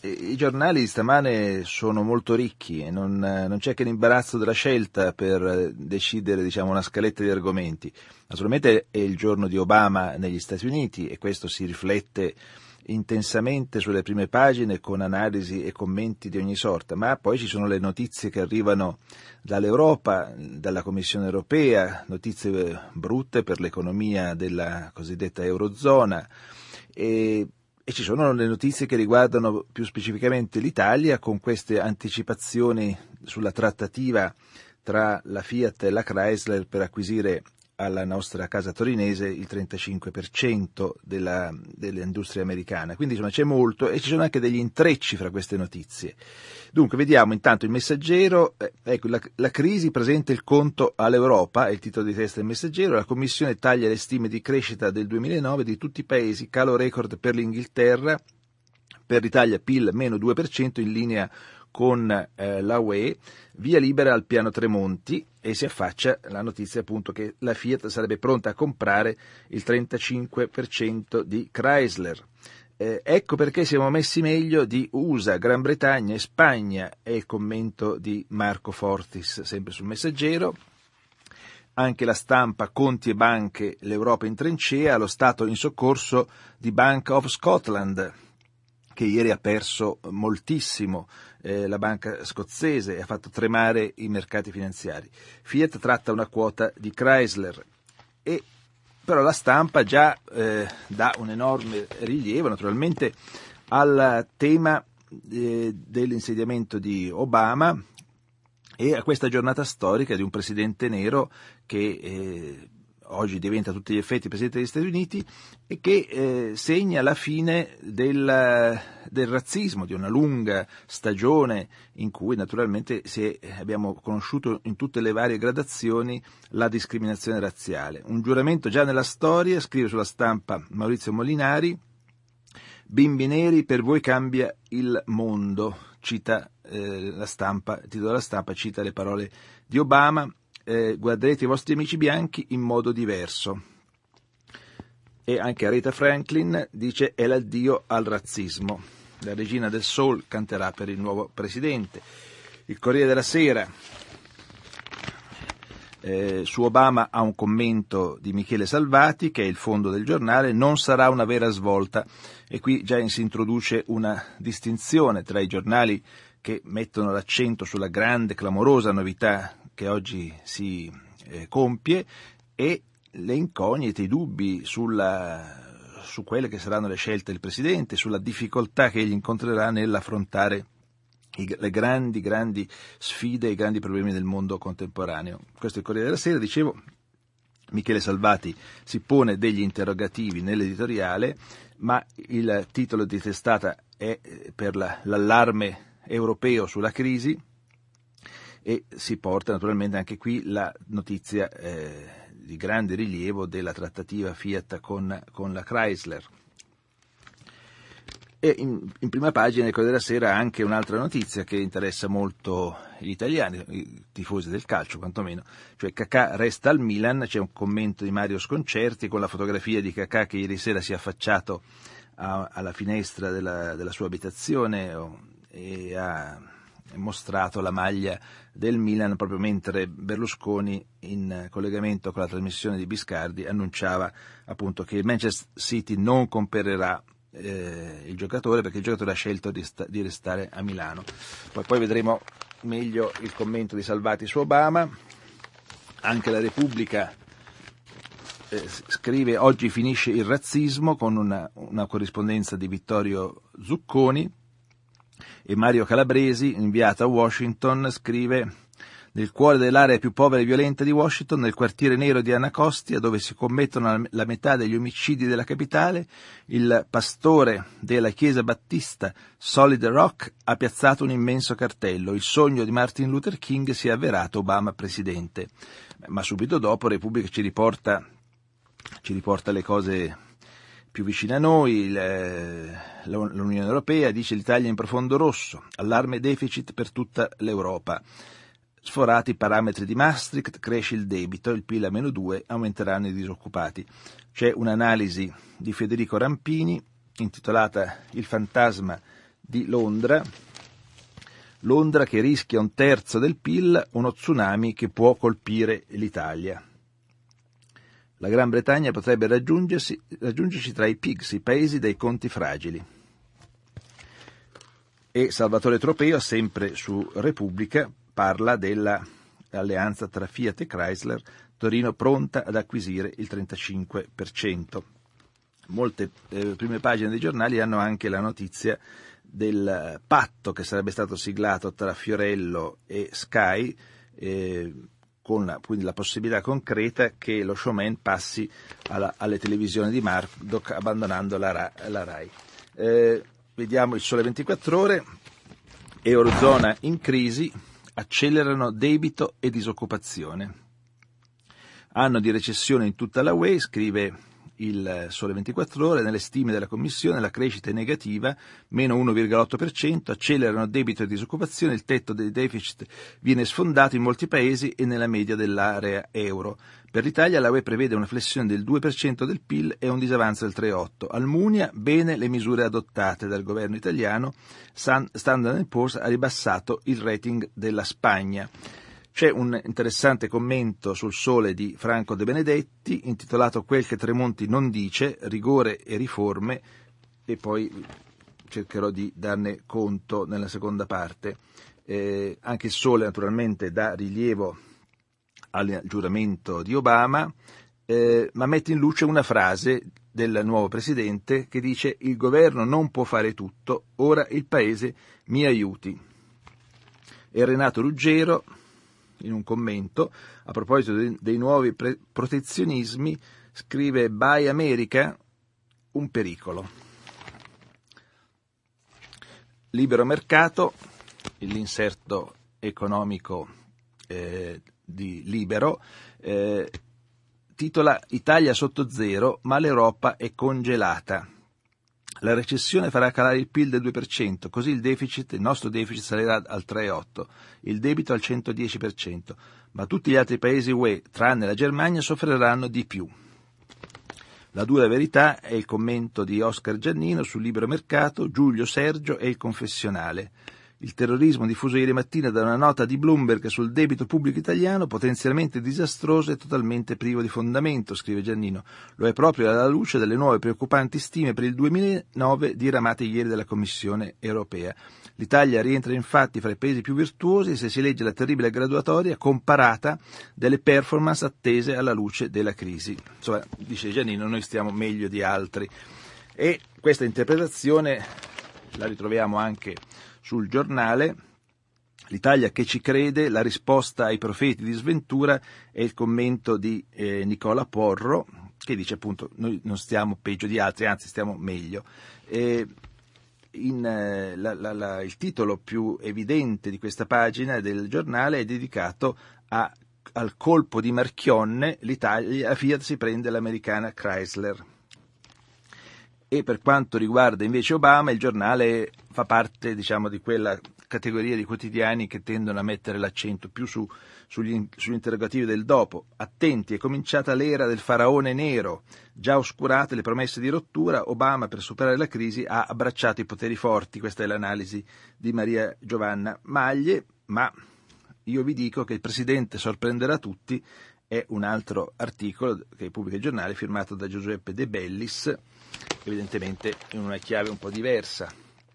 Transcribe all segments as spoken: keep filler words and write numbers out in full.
I giornali stamane sono molto ricchi e non, non c'è che l'imbarazzo della scelta per decidere, diciamo, una scaletta di argomenti. Naturalmente è il giorno di Obama negli Stati Uniti e questo si riflette intensamente sulle prime pagine con analisi e commenti di ogni sorta, ma poi ci sono le notizie che arrivano dall'Europa, dalla Commissione europea, notizie brutte per l'economia della cosiddetta Eurozona e E ci sono le notizie che riguardano più specificamente l'Italia, con queste anticipazioni sulla trattativa tra la Fiat e la Chrysler per acquisire alla nostra casa torinese il trentacinque per cento della, dell'industria americana. Quindi insomma c'è molto e ci sono anche degli intrecci fra queste notizie. Dunque vediamo intanto il Messaggero, eh, ecco la, la crisi presenta il conto all'Europa, è il titolo di testa del Messaggero, la Commissione taglia le stime di crescita del duemilanove di tutti i paesi, calo record per l'Inghilterra, per l'Italia P I L meno due per cento in linea con eh, la U E, via libera al piano Tremonti e si affaccia la notizia appunto che la Fiat sarebbe pronta a comprare il trentacinque per cento di Chrysler. Eh, ecco perché siamo messi meglio di U S A, Gran Bretagna e Spagna, è il commento di Marco Fortis, sempre sul Messaggero. Anche la Stampa, conti e banche, l'Europa in trincea, lo Stato in soccorso di Bank of Scotland, che ieri ha perso moltissimo, eh, la banca scozzese, ha fatto tremare i mercati finanziari. Fiat tratta una quota di Chrysler, e però la Stampa già eh, dà un enorme rilievo naturalmente al tema eh, dell'insediamento di Obama e a questa giornata storica di un presidente nero che eh, oggi diventa a tutti gli effetti Presidente degli Stati Uniti e che eh, segna la fine del, del razzismo, di una lunga stagione in cui naturalmente si è, abbiamo conosciuto in tutte le varie gradazioni la discriminazione razziale. Un giuramento già nella storia, scrive sulla Stampa Maurizio Molinari, bimbi neri, per voi cambia il mondo, cita eh, la Stampa, il titolo della Stampa cita le parole di Obama. Eh, guarderete i vostri amici bianchi in modo diverso. E anche Aretha Franklin dice è l'addio al razzismo. La regina del soul canterà per il nuovo presidente. Il Corriere della Sera eh, su Obama ha un commento di Michele Salvati, che è il fondo del giornale, non sarà una vera svolta, e qui già si introduce una distinzione tra i giornali che mettono l'accento sulla grande, clamorosa novità che oggi si eh, compie e le incognite, i dubbi sulla, su quelle che saranno le scelte del Presidente, sulla difficoltà che egli incontrerà nell'affrontare i, le grandi, grandi sfide e i grandi problemi del mondo contemporaneo. Questo è il Corriere della Sera, dicevo. Michele Salvati si pone degli interrogativi nell'editoriale, ma il titolo di testata è per la, l'allarme europeo sulla crisi, e si porta naturalmente anche qui la notizia eh, di grande rilievo della trattativa Fiat con, con la Chrysler. E in, in prima pagina del Corriere della Sera anche un'altra notizia che interessa molto gli italiani, i tifosi del calcio quantomeno, cioè Kakà resta al Milan. C'è un commento di Mario Sconcerti con la fotografia di Kakà che ieri sera si è affacciato a, alla finestra della, della sua abitazione oh, e ha mostrato la maglia del Milan proprio mentre Berlusconi, in collegamento con la trasmissione di Biscardi, annunciava appunto che il Manchester City non comprerà eh, il giocatore perché il giocatore ha scelto di, sta- di restare a Milano. Poi, poi vedremo meglio il commento di Salvati su Obama. Anche la Repubblica eh, scrive oggi finisce il razzismo, con una, una corrispondenza di Vittorio Zucconi. E Mario Calabresi, inviato a Washington, scrive: nel cuore dell'area più povera e violenta di Washington, nel quartiere nero di Anacostia, dove si commettono la metà degli omicidi della capitale, il pastore della chiesa battista Solid Rock ha piazzato un immenso cartello: il sogno di Martin Luther King si è avverato, Obama presidente. Ma subito dopo Repubblica ci riporta, ci riporta le cose più vicine a noi. L'Unione Europea dice l'Italia in profondo rosso, allarme deficit per tutta l'Europa. Sforati i parametri di Maastricht, cresce il debito, il P I L a meno due, aumenteranno i disoccupati. C'è un'analisi di Federico Rampini intitolata Il fantasma di Londra. Londra che rischia un terzo del P I L, uno tsunami che può colpire l'Italia. La Gran Bretagna potrebbe raggiungersi, raggiungerci tra i P I G S, i paesi dei conti fragili. E Salvatore Tropeo, sempre su Repubblica, parla dell'alleanza tra Fiat e Chrysler, Torino pronta ad acquisire il trentacinque per cento. Molte eh, prime pagine dei giornali hanno anche la notizia del patto che sarebbe stato siglato tra Fiorello e Sky, eh, con la, quindi la possibilità concreta che lo showman passi alla, alle televisioni di Murdoch abbandonando la, Ra, la Rai. Eh, vediamo il Sole ventiquattro Ore. Eurozona in crisi, accelerano debito e disoccupazione. Anno di recessione in tutta la U E, scrive il Sole ventiquattro Ore, nelle stime della Commissione la crescita è negativa, meno uno virgola otto per cento, accelerano debito e disoccupazione, il tetto del deficit viene sfondato in molti paesi e nella media dell'area euro. Per l'Italia la U E prevede una flessione del due per cento del P I L e un disavanzo del tre virgola otto per cento. Almunia, bene le misure adottate dal governo italiano, Standard and Poor's ha ribassato il rating della Spagna. C'è un interessante commento sul Sole di Franco De Benedetti, intitolato Quel che Tremonti non dice, rigore e riforme, e poi cercherò di darne conto nella seconda parte. Eh, anche il Sole naturalmente dà rilievo al giuramento di Obama, eh, ma mette in luce una frase del nuovo presidente che dice: il governo non può fare tutto, ora il paese mi aiuti. E Renato Ruggero, in un commento, a proposito dei, dei nuovi pre- protezionismi, scrive Buy America, un pericolo. Libero mercato, l'inserto economico eh, di Libero, eh, titola Italia sotto zero, ma l'Europa è congelata. La recessione farà calare il P I L del due per cento, così il deficit, il nostro deficit salirà al tre virgola otto per cento, il debito al centodieci per cento, ma tutti gli altri paesi U E, tranne la Germania, soffriranno di più. La dura verità è il commento di Oscar Giannino sul Libero Mercato, Giulio Sergio e il confessionale. Il terrorismo diffuso ieri mattina da una nota di Bloomberg sul debito pubblico italiano, potenzialmente disastroso e totalmente privo di fondamento, scrive Giannino. Lo è proprio alla luce delle nuove preoccupanti stime per il duemilanove diramate ieri dalla Commissione europea. L'Italia rientra infatti fra i paesi più virtuosi se si legge la terribile graduatoria comparata delle performance attese alla luce della crisi. Insomma, dice Giannino, noi stiamo meglio di altri. E questa interpretazione la ritroviamo anche sul Giornale. L'Italia che ci crede, la risposta ai profeti di sventura, è il commento di eh, Nicola Porro, che dice appunto noi non stiamo peggio di altri, anzi stiamo meglio. E in, eh, la, la, la, il titolo più evidente di questa pagina del giornale è dedicato a, al colpo di Marchionne, l'Italia, la Fiat si prende l'americana Chrysler. E per quanto riguarda invece Obama, il giornale fa parte, diciamo, di quella categoria di quotidiani che tendono a mettere l'accento più su, sugli, sugli interrogativi del dopo. Attenti, è cominciata l'era del faraone nero. Già oscurate le promesse di rottura, Obama per superare la crisi ha abbracciato i poteri forti. Questa è l'analisi di Maria Giovanna Maglie, ma io vi dico che il Presidente sorprenderà tutti è un altro articolo che pubblica il giornale firmato da Giuseppe De Bellis, evidentemente in una chiave un po' diversa.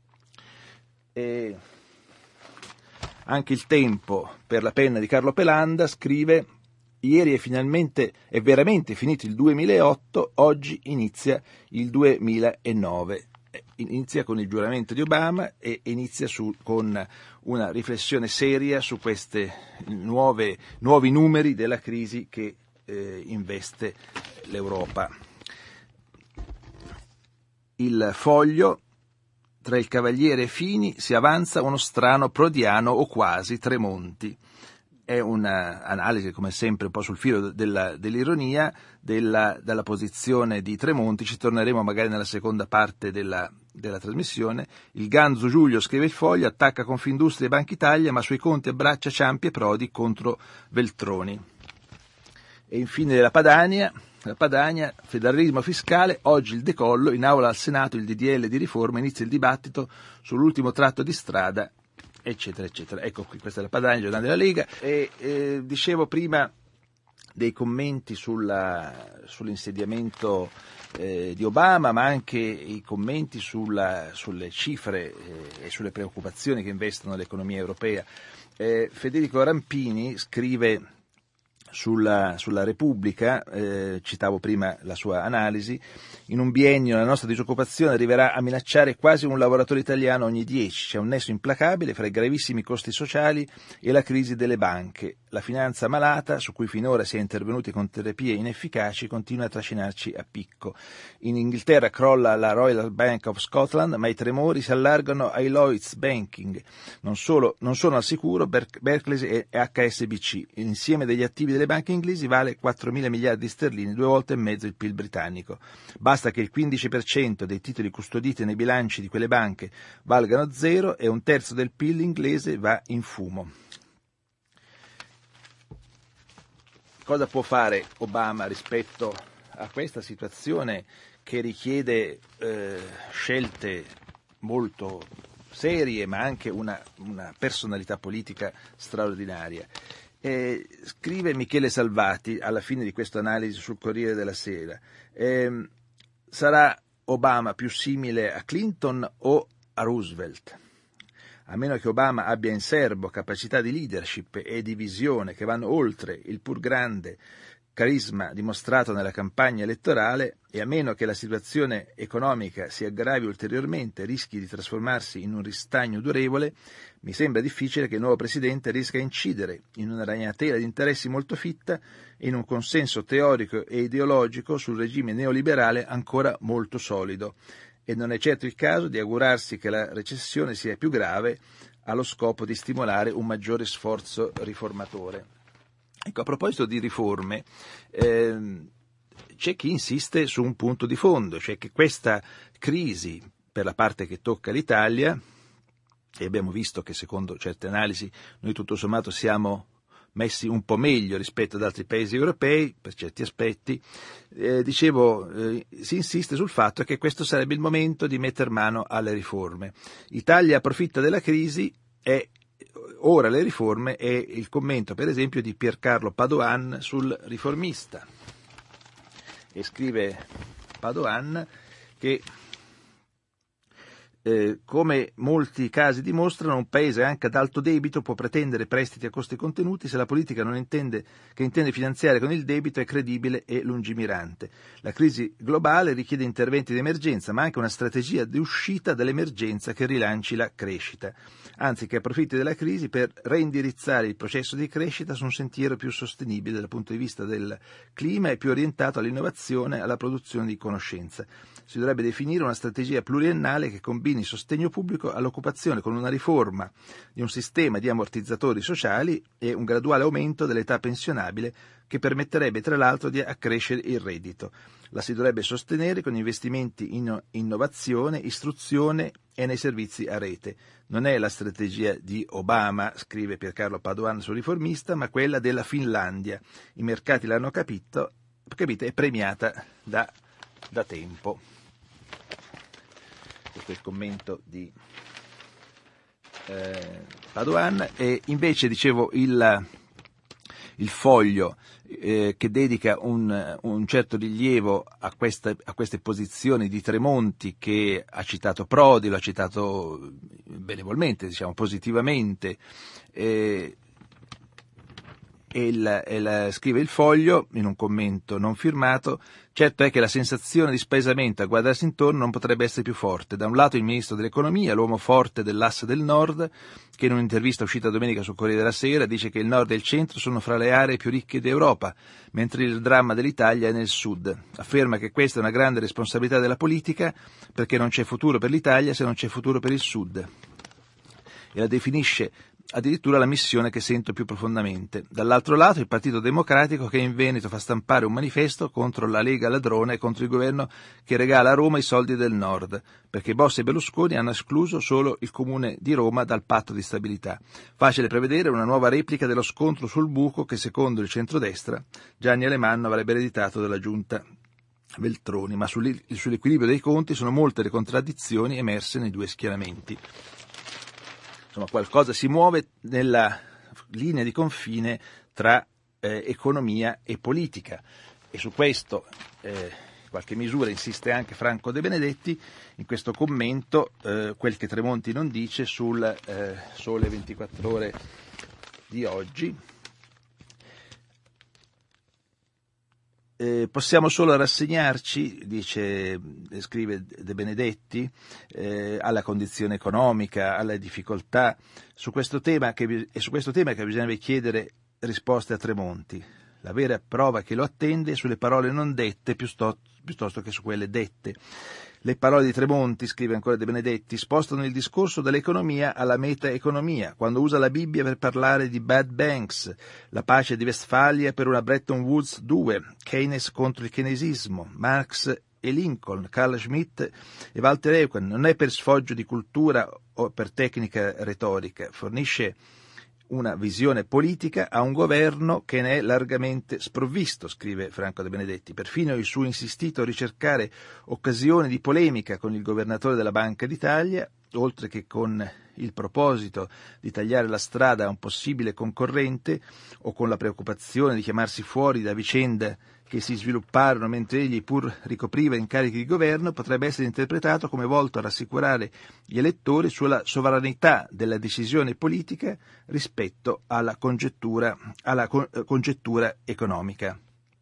E anche il Tempo, per la penna di Carlo Pelanda, scrive: ieri è finalmente, è veramente finito il duemilaotto, oggi inizia il duemilanove. Inizia con il giuramento di Obama e inizia su, con una riflessione seria su questi nuovi numeri della crisi che eh, investe l'Europa. Il Foglio: tra il Cavaliere e Fini si avanza uno strano Prodiano o quasi Tremonti. È un'analisi, come sempre, un po' sul filo della, dell'ironia della, della posizione di Tremonti. Ci torneremo magari nella seconda parte della, della trasmissione. Il Ganzo Giulio, scrive il Foglio, attacca Confindustria e Banca Italia, ma sui conti abbraccia Ciampi e Prodi contro Veltroni. E infine la Padania Padania, federalismo fiscale, oggi il decollo, in aula al Senato il D D L di riforma, inizia il dibattito sull'ultimo tratto di strada, eccetera, eccetera. Ecco qui, questa è la Padania, giornale della Lega. E eh, dicevo prima dei commenti sulla, sull'insediamento eh, di Obama, ma anche i commenti sulla, sulle cifre eh, e sulle preoccupazioni che investono l'economia europea. Eh, Federico Rampini scrive sulla, sulla Repubblica, eh, citavo prima la sua analisi, in un biennio la nostra disoccupazione arriverà a minacciare quasi un lavoratore italiano ogni dieci. C'è un nesso implacabile fra i gravissimi costi sociali e la crisi delle banche. La finanza malata, su cui finora si è intervenuti con terapie inefficaci, continua a trascinarci a picco. In Inghilterra crolla la Royal Bank of Scotland, ma i tremori si allargano ai Lloyds Banking. Non, solo, non sono al sicuro Ber- Barclays e H S B C. L'insieme degli attivi delle banche inglesi vale quattromila miliardi di sterline, due volte e mezzo il P I L britannico. Basta che il quindici per cento dei titoli custoditi nei bilanci di quelle banche valgano zero e un terzo del P I L inglese va in fumo. Cosa può fare Obama rispetto a questa situazione che richiede eh, scelte molto serie, ma anche una, una personalità politica straordinaria? Eh, scrive Michele Salvati alla fine di questa analisi sul Corriere della Sera: eh, sarà Obama più simile a Clinton o a Roosevelt? A meno che Obama abbia in serbo capacità di leadership e di visione che vanno oltre il pur grande carisma dimostrato nella campagna elettorale, e a meno che la situazione economica si aggravi ulteriormente e rischi di trasformarsi in un ristagno durevole, mi sembra difficile che il nuovo Presidente riesca a incidere in una ragnatela di interessi molto fitta e in un consenso teorico e ideologico sul regime neoliberale ancora molto solido. E non è certo il caso di augurarsi che la recessione sia più grave allo scopo di stimolare un maggiore sforzo riformatore. Ecco, a proposito di riforme, ehm, c'è chi insiste su un punto di fondo, cioè che questa crisi, per la parte che tocca l'Italia, e abbiamo visto che secondo certe analisi noi tutto sommato siamo messi un po' meglio rispetto ad altri paesi europei per certi aspetti, eh, dicevo, eh, si insiste sul fatto che questo sarebbe il momento di metter mano alle riforme. Italia approfitta della crisi e ora le riforme, è il commento per esempio di Piercarlo Padoan sul Riformista. E scrive Padoan che Eh, come molti casi dimostrano, un paese anche ad alto debito può pretendere prestiti a costi contenuti se la politica non intende, che intende finanziare con il debito è credibile e lungimirante. La crisi globale richiede interventi di emergenza, ma anche una strategia di uscita dall'emergenza che rilanci la crescita, anzi che approfitti della crisi per reindirizzare il processo di crescita su un sentiero più sostenibile dal punto di vista del clima e più orientato all'innovazione e alla produzione di conoscenza. Si dovrebbe definire una strategia pluriennale che combini sostegno pubblico all'occupazione con una riforma di un sistema di ammortizzatori sociali e un graduale aumento dell'età pensionabile che permetterebbe tra l'altro di accrescere il reddito. La si dovrebbe sostenere con investimenti in innovazione, istruzione e nei servizi a rete. Non è la strategia di Obama, scrive Piercarlo Padoan sul Riformista, ma quella della Finlandia. I mercati l'hanno capito, capito è premiata da, da tempo. Questo è il commento di eh, Padoan. E invece, dicevo, il, il Foglio eh, che dedica un, un certo rilievo a, questa, a queste posizioni di Tremonti, che ha citato Prodi, lo ha citato benevolmente, diciamo positivamente, eh, e, il, e il, scrive il Foglio in un commento non firmato: certo è che la sensazione di spaesamento a guardarsi intorno non potrebbe essere più forte. Da un lato il ministro dell'economia, l'uomo forte dell'asse del nord, che in un'intervista uscita domenica sul Corriere della Sera dice che il nord e il centro sono fra le aree più ricche d'Europa, mentre il dramma dell'Italia è nel sud. Afferma che questa è una grande responsabilità della politica, perché non c'è futuro per l'Italia se non c'è futuro per il sud. E la definisce addirittura la missione che sento più profondamente. Dall'altro lato il Partito Democratico che in Veneto fa stampare un manifesto contro la Lega ladrone e contro il governo che regala a Roma i soldi del Nord, perché Bossi e Berlusconi hanno escluso solo il Comune di Roma dal patto di stabilità. Facile prevedere una nuova replica dello scontro sul buco che secondo il centrodestra Gianni Alemanno avrebbe ereditato dalla giunta Veltroni, ma sull'equilibrio dei conti sono molte le contraddizioni emerse nei due schieramenti. Insomma, qualcosa si muove nella linea di confine tra eh, economia e politica, e su questo eh, in qualche misura insiste anche Franco De Benedetti in questo commento, eh, quel che Tremonti non dice, sul eh, Sole ventiquattro Ore di oggi. Eh, possiamo solo rassegnarci, dice, scrive De Benedetti, eh, alla condizione economica, alle difficoltà, su questo tema che, e su questo tema che bisognerebbe chiedere risposte a Tremonti. La vera prova che lo attende è sulle parole non dette piuttosto, piuttosto che su quelle dette. Le parole di Tremonti, scrive ancora De Benedetti, spostano il discorso dall'economia alla meta-economia, quando usa la Bibbia per parlare di bad banks, la pace di Westfalia per una Bretton Woods due, Keynes contro il keynesismo, Marx e Lincoln, Carl Schmitt e Walter Eucken. Non è per sfoggio di cultura o per tecnica retorica, fornisce una visione politica a un governo che ne è largamente sprovvisto, scrive Franco De Benedetti. Perfino il suo insistito ricercare occasioni di polemica con il governatore della Banca d'Italia, oltre che con il proposito di tagliare la strada a un possibile concorrente o con la preoccupazione di chiamarsi fuori da vicende che si svilupparono mentre egli pur ricopriva incarichi di governo, potrebbe essere interpretato come volto a rassicurare gli elettori sulla sovranità della decisione politica rispetto alla congettura, alla congettura economica.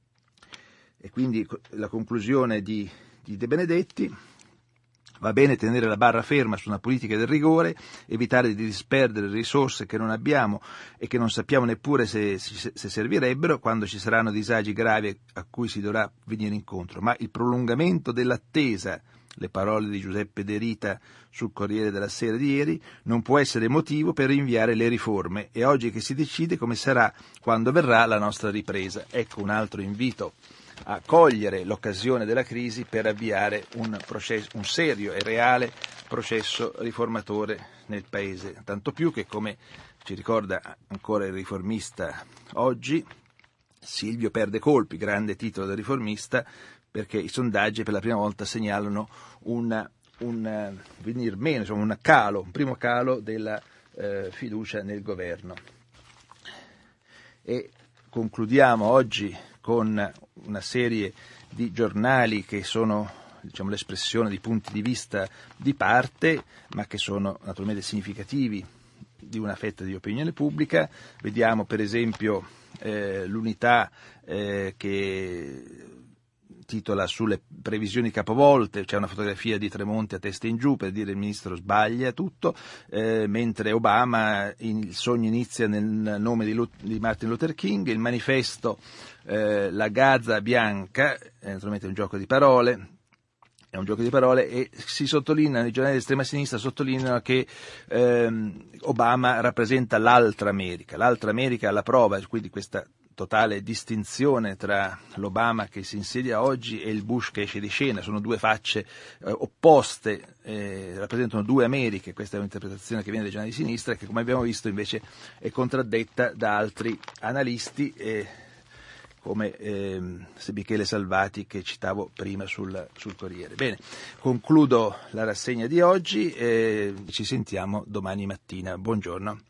E quindi la conclusione di, di De Benedetti: va bene tenere la barra ferma su una politica del rigore, evitare di disperdere risorse che non abbiamo e che non sappiamo neppure se, se, se servirebbero quando ci saranno disagi gravi a cui si dovrà venire incontro. Ma il prolungamento dell'attesa, le parole di Giuseppe De Rita sul Corriere della Sera di ieri, non può essere motivo per rinviare le riforme. È oggi che si decide come sarà quando verrà la nostra ripresa. Ecco un altro invito a cogliere l'occasione della crisi per avviare un, processo, un serio e reale processo riformatore nel Paese. Tanto più che, come ci ricorda ancora il Riformista oggi, Silvio perde colpi, grande titolo del Riformista, perché i sondaggi per la prima volta segnalano una, un venir meno, insomma un calo, un primo calo della eh, fiducia nel governo. E concludiamo oggi con una serie di giornali che sono, diciamo, l'espressione di punti di vista di parte, ma che sono naturalmente significativi di una fetta di opinione pubblica. Vediamo per esempio eh, l'Unità eh, che titola sulle previsioni capovolte, c'è una fotografia di Tremonti a testa in giù per dire il ministro sbaglia tutto, eh, mentre Obama in, il sogno inizia nel nome di, Lut- di Martin Luther King. Il manifesto eh, la Gaza bianca, è naturalmente un gioco di parole, è un gioco di parole e si sottolineano, i giornali di estrema sinistra sottolineano che ehm, Obama rappresenta l'altra America, l'altra America alla prova, quindi questa totale distinzione tra l'Obama che si insedia oggi e il Bush che esce di scena, sono due facce eh, opposte, eh, rappresentano due Americhe. Questa è un'interpretazione che viene dai giornali di sinistra e che, come abbiamo visto, invece è contraddetta da altri analisti eh, come eh, Michele Salvati, che citavo prima sul, sul Corriere. Bene, concludo la rassegna di oggi e ci sentiamo domani mattina. Buongiorno.